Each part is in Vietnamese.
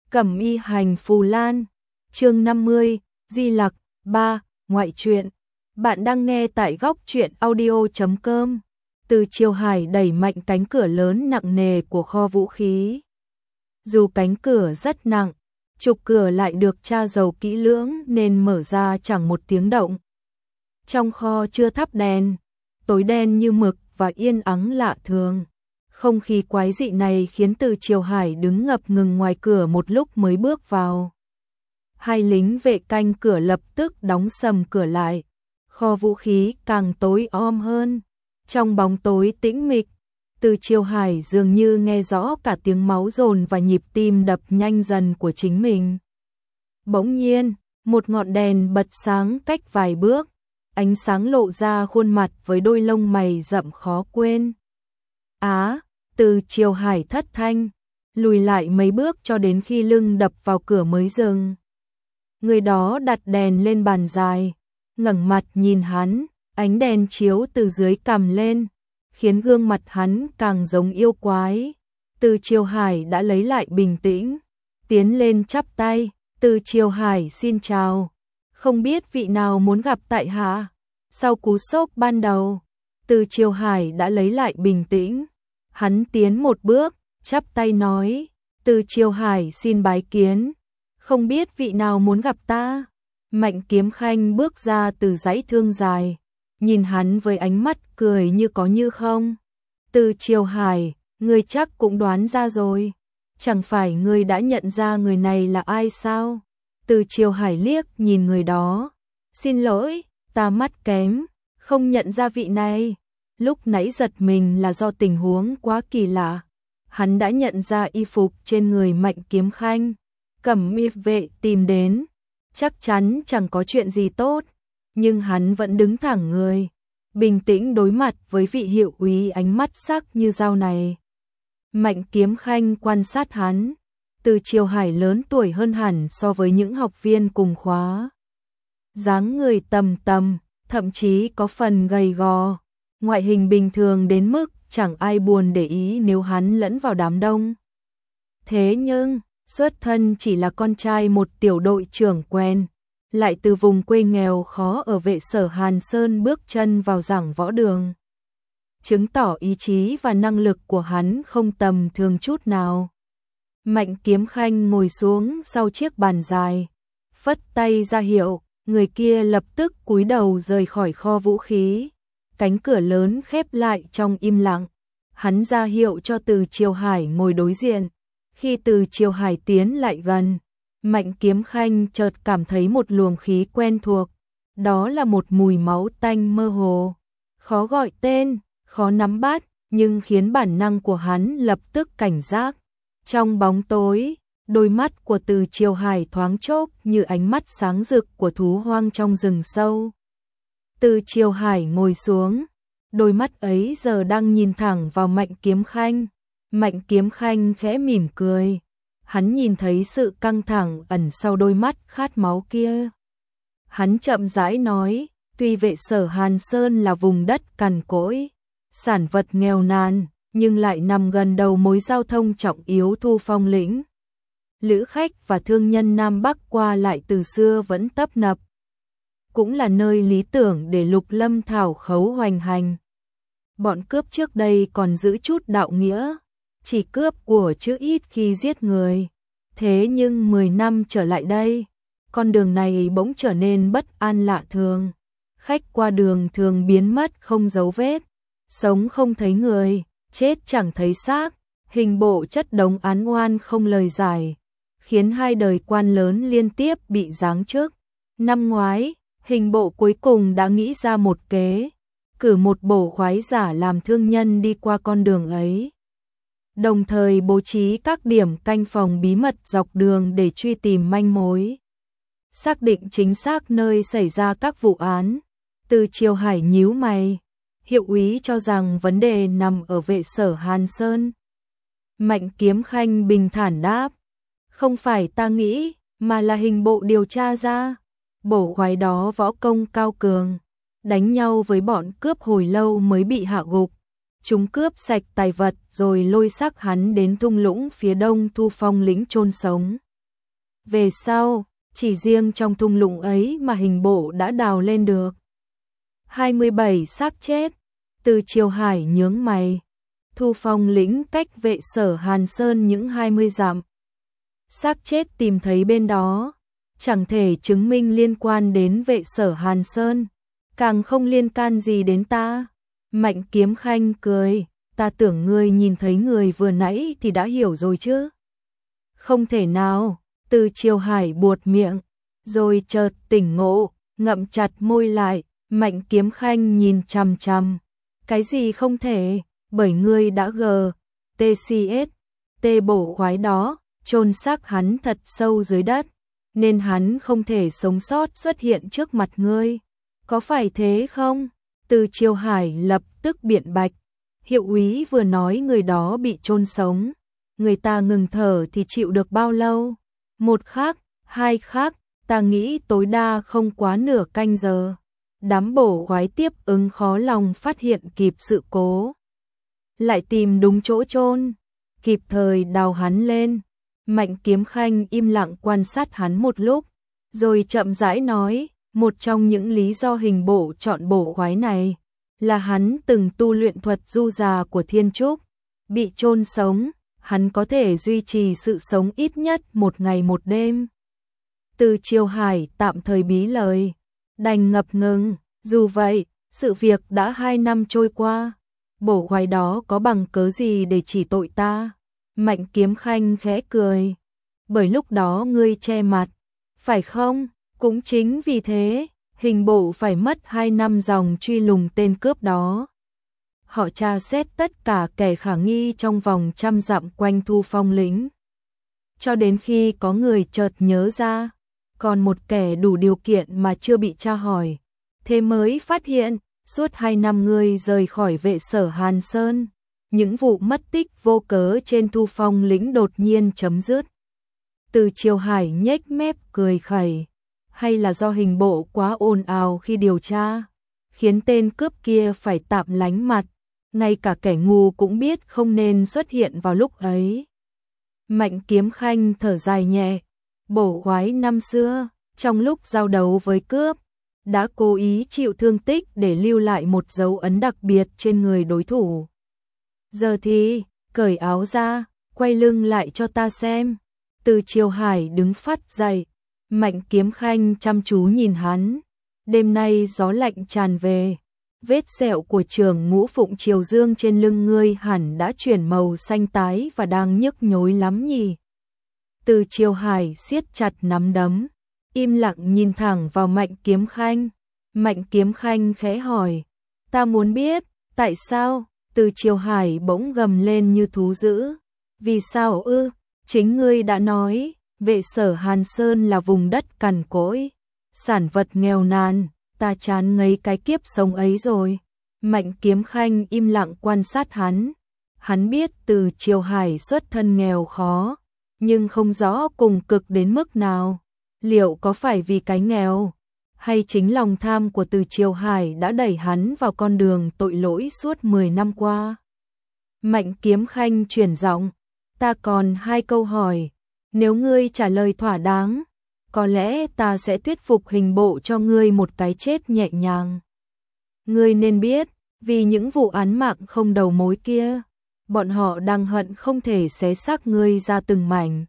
Cẩm y hành phù lan, chương 50, Di Lặc, 3, ngoại truyện. Bạn đang nghe tại góc truyện audio.com. Từ Chiêu Hải đẩy mạnh cánh cửa lớn nặng nề của kho vũ khí. Dù cánh cửa rất nặng, trục cửa lại được tra dầu kỹ lưỡng nên mở ra chẳng một tiếng động. Trong kho chưa thắp đèn, tối đen như mực và yên ắng lạ thường. Không khí quái dị này khiến Từ Chiêu Hải đứng ngập ngừng ngoài cửa một lúc mới bước vào. Hai lính vệ canh cửa lập tức đóng sầm cửa lại. Kho vũ khí càng tối om hơn. Trong bóng tối tĩnh mịch, Từ Chiêu Hải dường như nghe rõ cả tiếng máu dồn và nhịp tim đập nhanh dần của chính mình. Bỗng nhiên, một ngọn đèn bật sáng cách vài bước. Ánh sáng lộ ra khuôn mặt với đôi lông mày rậm khó quên. Từ Chiêu Hải thất thanh, lùi lại mấy bước cho đến khi lưng đập vào cửa mới dừng. Người đó đặt đèn lên bàn dài, ngẩng mặt nhìn hắn, ánh đèn chiếu từ dưới cằm lên, khiến gương mặt hắn càng giống yêu quái. Từ Chiêu Hải đã lấy lại bình tĩnh, tiến lên chắp tay, Từ Chiêu Hải xin chào, không biết vị nào muốn gặp tại hạ. Sau cú sốc ban đầu, Từ Chiêu Hải đã lấy lại bình tĩnh. Hắn tiến một bước, chắp tay nói, Từ Chiêu Hải xin bái kiến, không biết vị nào muốn gặp ta. Mạnh Kiếm Khanh bước ra từ dãy thương dài, nhìn hắn với ánh mắt cười như có như không. Từ Chiêu Hải, ngươi chắc cũng đoán ra rồi, chẳng phải ngươi đã nhận ra người này là ai sao? Từ Chiêu Hải liếc nhìn người đó, xin lỗi, ta mắt kém, không nhận ra vị này. Lúc nãy giật mình là do tình huống quá kỳ lạ. Hắn đã nhận ra y phục trên người Mạnh Kiếm Khanh. Cẩm y vệ tìm đến, chắc chắn chẳng có chuyện gì tốt, nhưng hắn vẫn đứng thẳng người, bình tĩnh đối mặt với vị hiệu úy ánh mắt sắc như dao này. Mạnh Kiếm Khanh quan sát hắn, Từ Chiêu Hải lớn tuổi hơn hẳn so với những học viên cùng khóa. Dáng người tầm tầm, thậm chí có phần gầy gò. Ngoại hình bình thường đến mức chẳng ai buồn để ý nếu hắn lẫn vào đám đông. Thế nhưng, xuất thân chỉ là con trai một tiểu đội trưởng quen, lại từ vùng quê nghèo khó ở Vệ Sở Hàn Sơn bước chân vào giảng võ đường. Chứng tỏ ý chí và năng lực của hắn không tầm thường chút nào. Mạnh Kiếm Khanh ngồi xuống sau chiếc bàn dài, phất tay ra hiệu, người kia lập tức cúi đầu rời khỏi kho vũ khí. Cánh cửa lớn khép lại trong im lặng. Hắn ra hiệu cho Từ Chiêu Hải ngồi đối diện. Khi Từ Chiêu Hải tiến lại gần, Mạnh Kiếm Khanh chợt cảm thấy một luồng khí quen thuộc. Đó là một mùi máu tanh mơ hồ. Khó gọi tên, khó nắm bắt, nhưng khiến bản năng của hắn lập tức cảnh giác. Trong bóng tối, đôi mắt của Từ Chiêu Hải thoáng chốc như ánh mắt sáng rực của thú hoang trong rừng sâu. Từ Chiêu Hải ngồi xuống, đôi mắt ấy giờ đang nhìn thẳng vào Mạnh Kiếm Khanh. Mạnh Kiếm Khanh khẽ mỉm cười, hắn nhìn thấy sự căng thẳng ẩn sau đôi mắt khát máu kia. Hắn chậm rãi nói, tuy Vệ Sở Hàn Sơn là vùng đất cằn cỗi, sản vật nghèo nàn, nhưng lại nằm gần đầu mối giao thông trọng yếu Thu Phong lĩnh. Lữ khách và thương nhân Nam Bắc qua lại từ xưa vẫn tấp nập. Cũng là nơi lý tưởng để Lục Lâm Thảo khấu hoành hành. Bọn cướp trước đây còn giữ chút đạo nghĩa, chỉ cướp của chứ ít khi giết người. Thế nhưng 10 năm trở lại đây, con đường này bỗng trở nên bất an lạ thường. Khách qua đường thường biến mất không dấu vết, sống không thấy người, chết chẳng thấy xác, hình bộ chất đống án oan không lời giải, khiến hai đời quan lớn liên tiếp bị giáng chức. Năm ngoái, hình bộ cuối cùng đã nghĩ ra một kế, cử một bổ khoái giả làm thương nhân đi qua con đường ấy. Đồng thời bố trí các điểm canh phòng bí mật dọc đường để truy tìm manh mối. Xác định chính xác nơi xảy ra các vụ án. Từ Chiêu Hải nhíu mày, hiệu úy cho rằng vấn đề nằm ở Vệ Sở Hàn Sơn. Mạnh Kiếm Khanh bình thản đáp, không phải ta nghĩ, mà là hình bộ điều tra ra. Bổ khoái đó võ công cao cường, đánh nhau với bọn cướp hồi lâu mới bị hạ gục. Chúng cướp sạch tài vật rồi lôi xác hắn đến thung lũng phía đông Thu Phong lĩnh chôn sống. Về sau, chỉ riêng trong thung lũng ấy mà hình bộ đã đào lên được 27 xác chết. Từ Chiêu Hải nhướng mày. Thu Phong lĩnh cách vệ sở Hàn Sơn những 20 dặm. Xác chết tìm thấy bên đó, chẳng thể chứng minh liên quan đến vệ sở Hàn Sơn, càng không liên can gì đến ta. Mạnh Kiếm Khanh cười, ta tưởng ngươi nhìn thấy người vừa nãy thì đã hiểu rồi chứ. Không thể nào. Từ Chiêu Hải buột miệng, rồi chợt tỉnh ngộ, ngậm chặt môi lại. Mạnh Kiếm Khanh nhìn chằm chằm. Cái gì không thể, bởi ngươi đã TCS, bổ khoái đó, chôn xác hắn thật sâu dưới đất, nên hắn không thể sống sót xuất hiện trước mặt ngươi. Có phải thế không? Từ Chiêu Hải lập tức biện bạch. Hiệu úy vừa nói người đó bị chôn sống, người ta ngừng thở thì chịu được bao lâu? Một khắc, hai khắc, ta nghĩ tối đa không quá nửa canh giờ. Đám bổ khoái tiếp ứng khó lòng phát hiện kịp sự cố, lại tìm đúng chỗ chôn, kịp thời đào hắn lên. Mạnh Kiếm Khanh im lặng quan sát hắn một lúc, rồi chậm rãi nói, một trong những lý do hình bộ chọn bổ khoái này là hắn từng tu luyện thuật du già của Thiên Trúc, bị chôn sống, hắn có thể duy trì sự sống ít nhất một ngày một đêm. Từ Chiêu Hải tạm thời bí lời, đành ngập ngừng. Dù vậy, sự việc đã 2 năm trôi qua, bổ khoái đó có bằng cớ gì để chỉ tội ta? Mạnh Kiếm Khanh khẽ cười, bởi lúc đó ngươi che mặt, phải không? Cũng chính vì thế, hình bộ phải mất 2 năm dòng truy lùng tên cướp đó. Họ tra xét tất cả kẻ khả nghi trong vòng 100 dặm quanh Thu Phong lĩnh, cho đến khi có người chợt nhớ ra, còn một kẻ đủ điều kiện mà chưa bị tra hỏi. Thế mới phát hiện, suốt 2 năm ngươi rời khỏi vệ sở Hàn Sơn, những vụ mất tích vô cớ trên Thu Phong lĩnh đột nhiên chấm dứt. Từ Chiêu Hải nhếch mép cười khẩy, hay là do hình bộ quá ồn ào khi điều tra, khiến tên cướp kia phải tạm lánh mặt, ngay cả kẻ ngu cũng biết không nên xuất hiện vào lúc ấy. Mạnh Kiếm Khanh thở dài nhẹ, bổ khoái năm xưa, trong lúc giao đấu với cướp, đã cố ý chịu thương tích để lưu lại một dấu ấn đặc biệt trên người đối thủ. Giờ thì, cởi áo ra, quay lưng lại cho ta xem. Từ Chiêu Hải đứng phắt dậy, Mạnh Kiếm Khanh chăm chú nhìn hắn. Đêm nay gió lạnh tràn về, vết sẹo của Trường Ngũ Phụng Triều Dương trên lưng ngươi hẳn đã chuyển màu xanh tái và đang nhức nhối lắm nhỉ. Từ Chiêu Hải siết chặt nắm đấm, im lặng nhìn thẳng vào Mạnh Kiếm Khanh. Mạnh Kiếm Khanh khẽ hỏi, ta muốn biết, tại sao? Từ Chiêu Hải bỗng gầm lên như thú dữ. Vì sao ư? Chính ngươi đã nói, vệ sở Hàn Sơn là vùng đất cằn cỗi, sản vật nghèo nàn, ta chán ngấy cái kiếp sống ấy rồi. Mạnh Kiếm Khanh im lặng quan sát hắn. Hắn biết Từ Chiêu Hải xuất thân nghèo khó, nhưng không rõ cùng cực đến mức nào. Liệu có phải vì cái nghèo, hay chính lòng tham của Từ Chiêu Hải đã đẩy hắn vào con đường tội lỗi suốt 10 năm qua? Mạnh Kiếm Khanh chuyển giọng, ta còn 2 câu hỏi, nếu ngươi trả lời thỏa đáng, có lẽ ta sẽ thuyết phục hình bộ cho ngươi một cái chết nhẹ nhàng. Ngươi nên biết, vì những vụ án mạng không đầu mối kia, bọn họ đang hận không thể xé xác ngươi ra từng mảnh.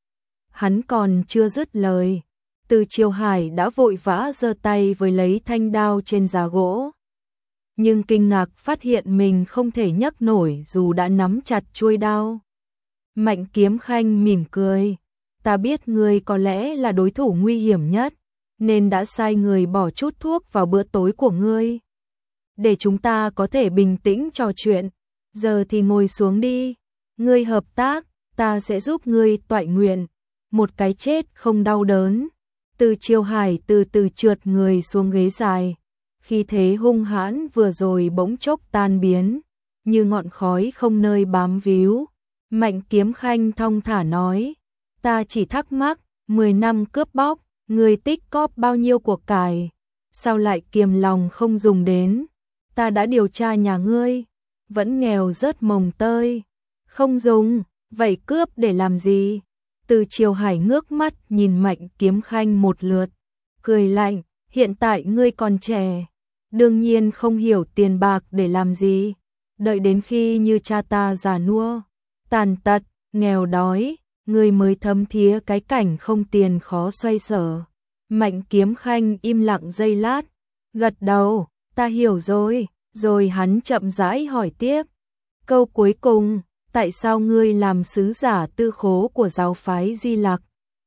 Hắn còn chưa dứt lời, Từ Chiêu Hải đã vội vã giơ tay với lấy thanh đao trên giá gỗ. Nhưng kinh ngạc phát hiện mình không thể nhấc nổi dù đã nắm chặt chuôi đao. Mạnh Kiếm Khanh mỉm cười, ta biết ngươi có lẽ là đối thủ nguy hiểm nhất, nên đã sai người bỏ chút thuốc vào bữa tối của ngươi, để chúng ta có thể bình tĩnh trò chuyện. Giờ thì ngồi xuống đi, ngươi hợp tác, ta sẽ giúp ngươi toại nguyện, một cái chết không đau đớn. Từ Chiêu Hải từ từ trượt người xuống ghế dài, khi thế hung hãn vừa rồi bỗng chốc tan biến, như ngọn khói không nơi bám víu. Mạnh Kiếm Khanh thong thả nói, ta chỉ thắc mắc, 10 năm cướp bóc, ngươi tích cóp bao nhiêu của cải, sao lại kiềm lòng không dùng đến? Ta đã điều tra nhà ngươi, vẫn nghèo rớt mồng tơi, không dùng, vậy cướp để làm gì? Từ Chiêu Hải ngước mắt nhìn Mạnh Kiếm Khanh một lượt, cười lạnh, hiện tại ngươi còn trẻ, đương nhiên không hiểu tiền bạc để làm gì, đợi đến khi như cha ta già nua, tàn tật, nghèo đói, ngươi mới thấm thía cái cảnh không tiền khó xoay sở. Mạnh Kiếm Khanh im lặng giây lát, gật đầu, ta hiểu rồi hắn chậm rãi hỏi tiếp. Câu cuối cùng, tại sao ngươi làm sứ giả tư khố của giáo phái Di Lặc?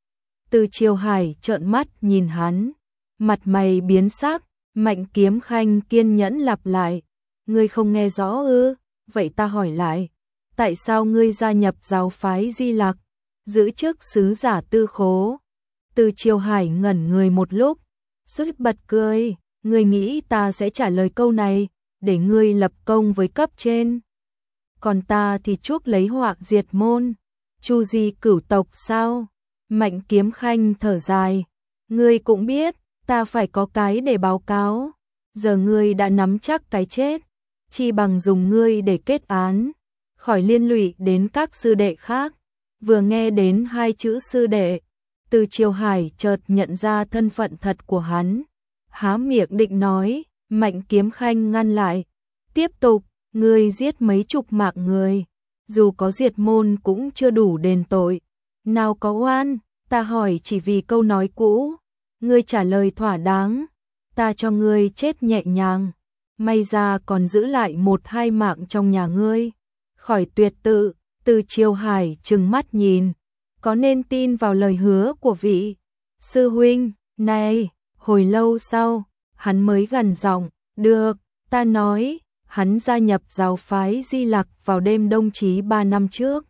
Từ Chiêu Hải trợn mắt nhìn hắn, mặt mày biến sắc, Mạnh Kiếm Khanh kiên nhẫn lặp lại, ngươi không nghe rõ ư? Vậy ta hỏi lại, tại sao ngươi gia nhập giáo phái Di Lặc, giữ chức sứ giả tư khố? Từ Chiêu Hải ngẩn người một lúc, suýt bật cười, ngươi nghĩ ta sẽ trả lời câu này, để ngươi lập công với cấp trên. Còn ta thì chuốc lấy họa diệt môn, chu di cửu tộc sao? Mạnh Kiếm Khanh thở dài, ngươi cũng biết, ta phải có cái để báo cáo, giờ ngươi đã nắm chắc cái chết, chi bằng dùng ngươi để kết án, khỏi liên lụy đến các sư đệ khác. Vừa nghe đến hai chữ sư đệ, Từ Chiêu Hải chợt nhận ra thân phận thật của hắn, há miệng định nói, Mạnh Kiếm Khanh ngăn lại, tiếp tục, ngươi giết mấy chục mạng người, dù có diệt môn cũng chưa đủ đền tội, nào có oan, ta hỏi chỉ vì câu nói cũ, ngươi trả lời thỏa đáng, ta cho ngươi chết nhẹ nhàng, may ra còn giữ lại một hai mạng trong nhà ngươi, khỏi tuyệt tự. Từ Chiêu Hải trừng mắt nhìn, có nên tin vào lời hứa của vị sư huynh này? Hồi lâu sau, hắn mới gằn giọng, được, ta nói, hắn gia nhập giáo phái Di Lặc vào đêm Đông Chí 3 năm trước.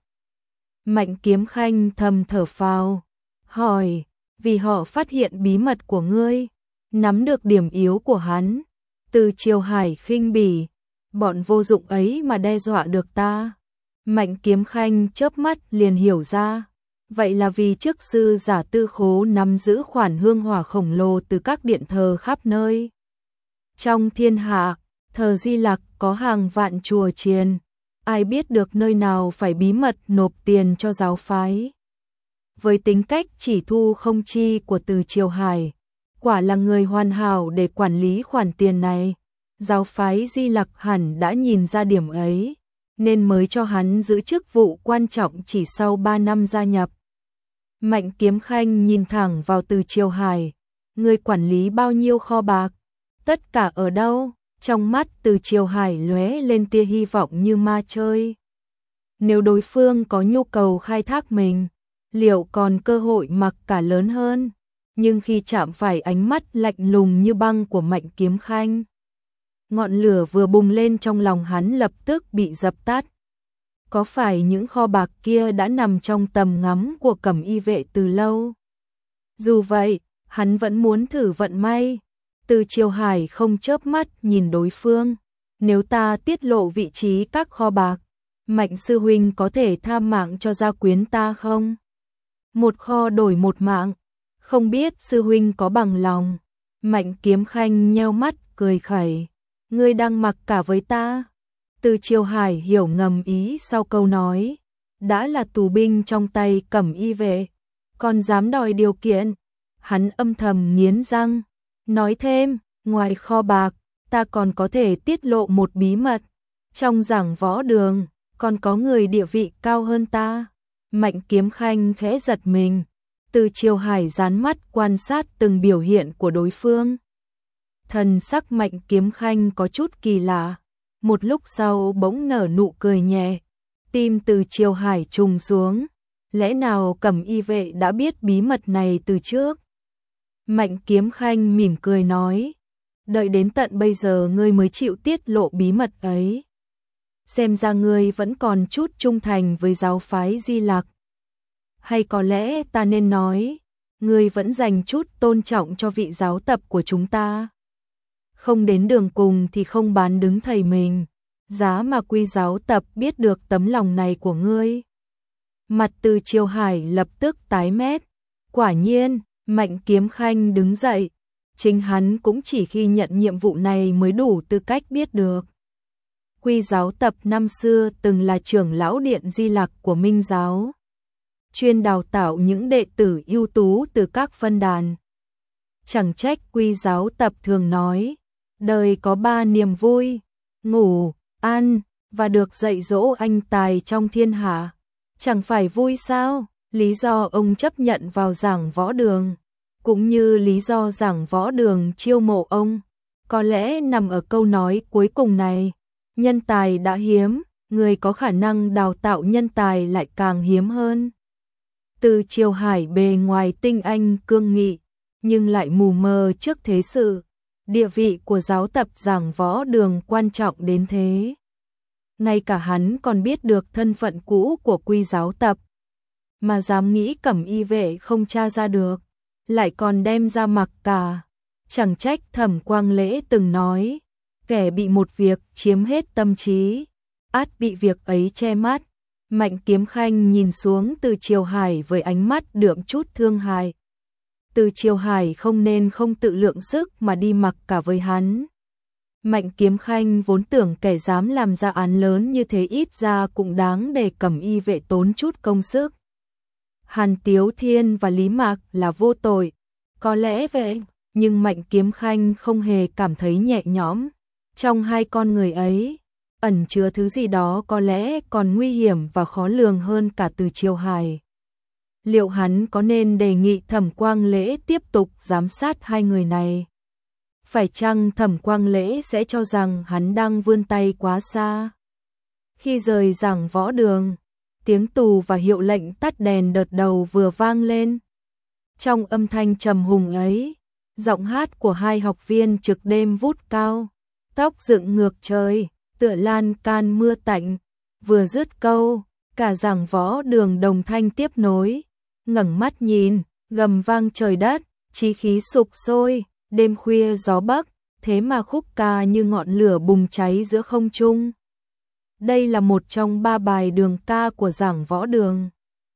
Mạnh Kiếm Khanh thầm thở phào, hỏi, vì họ phát hiện bí mật của ngươi, nắm được điểm yếu của hắn. Từ Chiêu Hải khinh bỉ, bọn vô dụng ấy mà đe dọa được ta. Mạnh Kiếm Khanh chớp mắt liền hiểu ra, vậy là vì chức sư giả tư khố nắm giữ khoản hương hỏa khổng lồ từ các điện thờ khắp nơi. Trong thiên hạ, thờ Di Lặc có hàng vạn chùa chiền, ai biết được nơi nào phải bí mật nộp tiền cho giáo phái. Với tính cách chỉ thu không chi của Từ Chiêu Hải, quả là người hoàn hảo để quản lý khoản tiền này. Giáo phái Di Lặc hẳn đã nhìn ra điểm ấy, nên mới cho hắn giữ chức vụ quan trọng chỉ sau 3 năm gia nhập. Mạnh Kiếm Khanh nhìn thẳng vào Từ Chiêu Hải, người quản lý bao nhiêu kho bạc? Tất cả ở đâu? Trong mắt Từ Chiêu Hải lóe lên tia hy vọng như ma chơi. Nếu đối phương có nhu cầu khai thác mình, liệu còn cơ hội mặc cả lớn hơn? Nhưng khi chạm phải ánh mắt lạnh lùng như băng của Mạnh Kiếm Khanh, ngọn lửa vừa bùng lên trong lòng hắn lập tức bị dập tắt. Có phải những kho bạc kia đã nằm trong tầm ngắm của Cẩm Y vệ từ lâu? Dù vậy, hắn vẫn muốn thử vận may. Từ Chiêu Hải không chớp mắt nhìn đối phương. Nếu ta tiết lộ vị trí các kho bạc, Mạnh sư huynh có thể tha mạng cho gia quyến ta không? Một kho đổi một mạng, không biết sư huynh có bằng lòng. Mạnh Kiếm Khanh nheo mắt cười khẩy, ngươi đang mặc cả với ta. Từ Chiêu Hải hiểu ngầm ý sau câu nói, đã là tù binh trong tay Cẩm Y vệ, còn dám đòi điều kiện. Hắn âm thầm nghiến răng, nói thêm, ngoài kho bạc, ta còn có thể tiết lộ một bí mật. Trong giảng võ đường, còn có người địa vị cao hơn ta. Mạnh Kiếm Khanh khẽ giật mình, Từ Chiêu Hải dán mắt quan sát từng biểu hiện của đối phương. Thần sắc Mạnh Kiếm Khanh có chút kỳ lạ, một lúc sau bỗng nở nụ cười nhẹ, tim Từ Chiêu Hải trùng xuống, lẽ nào Cẩm Y vệ đã biết bí mật này từ trước? Mạnh Kiếm Khanh mỉm cười nói, đợi đến tận bây giờ ngươi mới chịu tiết lộ bí mật ấy. Xem ra ngươi vẫn còn chút trung thành với giáo phái Di Lặc. Hay có lẽ ta nên nói, ngươi vẫn dành chút tôn trọng cho vị giáo tập của chúng ta. Không đến đường cùng thì không bán đứng thầy mình, giá mà quy giáo tập biết được tấm lòng này của ngươi. Mặt Từ Chiêu Hải lập tức tái mét, quả nhiên, Mạnh Kiếm Khanh đứng dậy, chính hắn cũng chỉ khi nhận nhiệm vụ này mới đủ tư cách biết được. Quy giáo tập năm xưa từng là trưởng lão điện Di Lặc của Minh giáo. chuyên đào tạo những đệ tử ưu tú từ các phân đàn. Chẳng trách Quy giáo tập thường nói, đời có 3 niềm vui, ngủ, ăn, và được dạy dỗ anh tài trong thiên hạ. Chẳng phải vui sao? Lý do ông chấp nhận vào giảng võ đường, cũng như lý do giảng võ đường chiêu mộ ông, có lẽ nằm ở câu nói cuối cùng này. Nhân tài đã hiếm, người có khả năng đào tạo nhân tài lại càng hiếm hơn. Từ Triều Hải bề ngoài tinh anh cương nghị, nhưng lại mù mờ trước thế sự, địa vị của giáo tập giảng võ đường quan trọng đến thế. Ngay cả hắn còn biết được thân phận cũ của Quy giáo tập, mà dám nghĩ Cẩm Y vệ không tra ra được, lại còn đem ra mặc cả. Chẳng trách Thẩm Quang Lễ từng nói, kẻ bị một việc chiếm hết tâm trí, ắt bị việc ấy che mắt. Mạnh Kiếm Khanh nhìn xuống Từ Triều Hải với ánh mắt đượm chút thương hại. Từ Triều Hải không nên không tự lượng sức mà đi mặc cả với hắn. Mạnh Kiếm Khanh vốn tưởng kẻ dám làm ra án lớn như thế ít ra cũng đáng để Cẩm Y vệ tốn chút công sức. Hàn Tiếu Thiên và Lý Mạc là vô tội, có lẽ vậy, nhưng Mạnh Kiếm Khanh không hề cảm thấy nhẹ nhõm. Trong hai con người ấy, ẩn chứa thứ gì đó có lẽ còn nguy hiểm và khó lường hơn cả Từ Triều Hải. Liệu hắn có nên đề nghị Thẩm Quang Lễ tiếp tục giám sát hai người này? Phải chăng Thẩm Quang Lễ sẽ cho rằng hắn đang vươn tay quá xa? Khi rời giảng võ đường, tiếng tù và hiệu lệnh tắt đèn đợt đầu vừa vang lên. Trong âm thanh trầm hùng ấy, giọng hát của hai học viên trực đêm vút cao, tóc dựng ngược trời, tựa lan can mưa tạnh. Vừa dứt câu, cả giảng võ đường đồng thanh tiếp nối, ngẩng mắt nhìn, gầm vang trời đất, chí khí sục sôi, đêm khuya gió bắc, thế mà khúc ca như ngọn lửa bùng cháy giữa không trung. Đây là một trong 3 bài đường ca của giảng võ đường.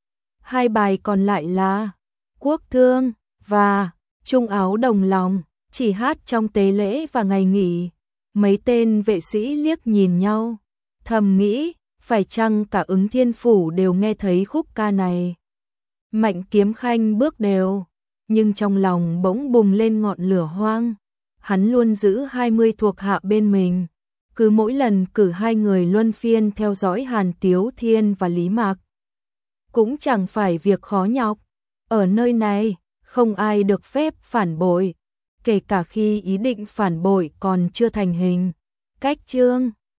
2 bài còn lại là Quốc Thương và Trung Áo Đồng Lòng, chỉ hát trong tế lễ và ngày nghỉ. Mấy tên vệ sĩ liếc nhìn nhau, thầm nghĩ, phải chăng cả Ứng Thiên Phủ đều nghe thấy khúc ca này. Mạnh Kiếm Khanh bước đều, nhưng trong lòng bỗng bùng lên ngọn lửa hoang. Hắn luôn giữ 20 thuộc hạ bên mình, cứ mỗi lần cử 2 người luân phiên theo dõi Hàn Tiếu Thiên và Lý Mạc. Cũng chẳng phải việc khó nhọc, ở nơi này không ai được phép phản bội, kể cả khi ý định phản bội còn chưa thành hình. Cách chương